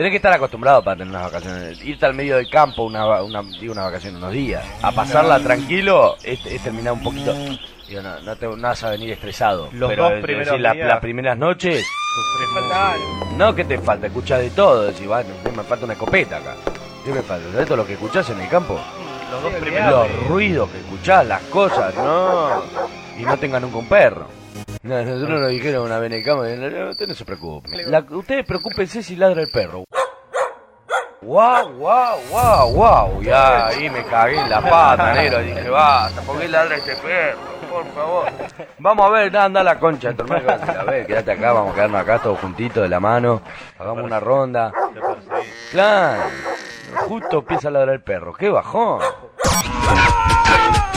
Tenés que estar acostumbrado para tener unas vacaciones. Irte al medio del campo, una vacación, unos días. A pasarla tranquilo, es terminar un poquito. Digo, no vas a venir estresado. Los pero dos primeros días, las primeras noches, no que te falta, escuchás de todo. Decís, bueno, me falta una escopeta acá. ¿Qué me falta? ¿Sabés todo lo que escuchás en el campo? Los dos primeros Los ruidos que escuchás, las cosas, no. Y no tengan nunca un perro. No, nosotros nos dijeron una vez en el campo, usted no se preocupe. Ustedes preocúpense si ladra el perro. Guau, guau, guau, guau. Ya, ahí me cagué en la pata, negro. Dije, basta, ¿por qué ladra este perro? Por favor. Vamos a ver, anda la concha de tu hermano. A ver, quédate acá, vamos a quedarnos acá todos juntitos de la mano. Hagamos una ronda. Claro. Justo empieza a ladrar el perro. ¡Qué bajón!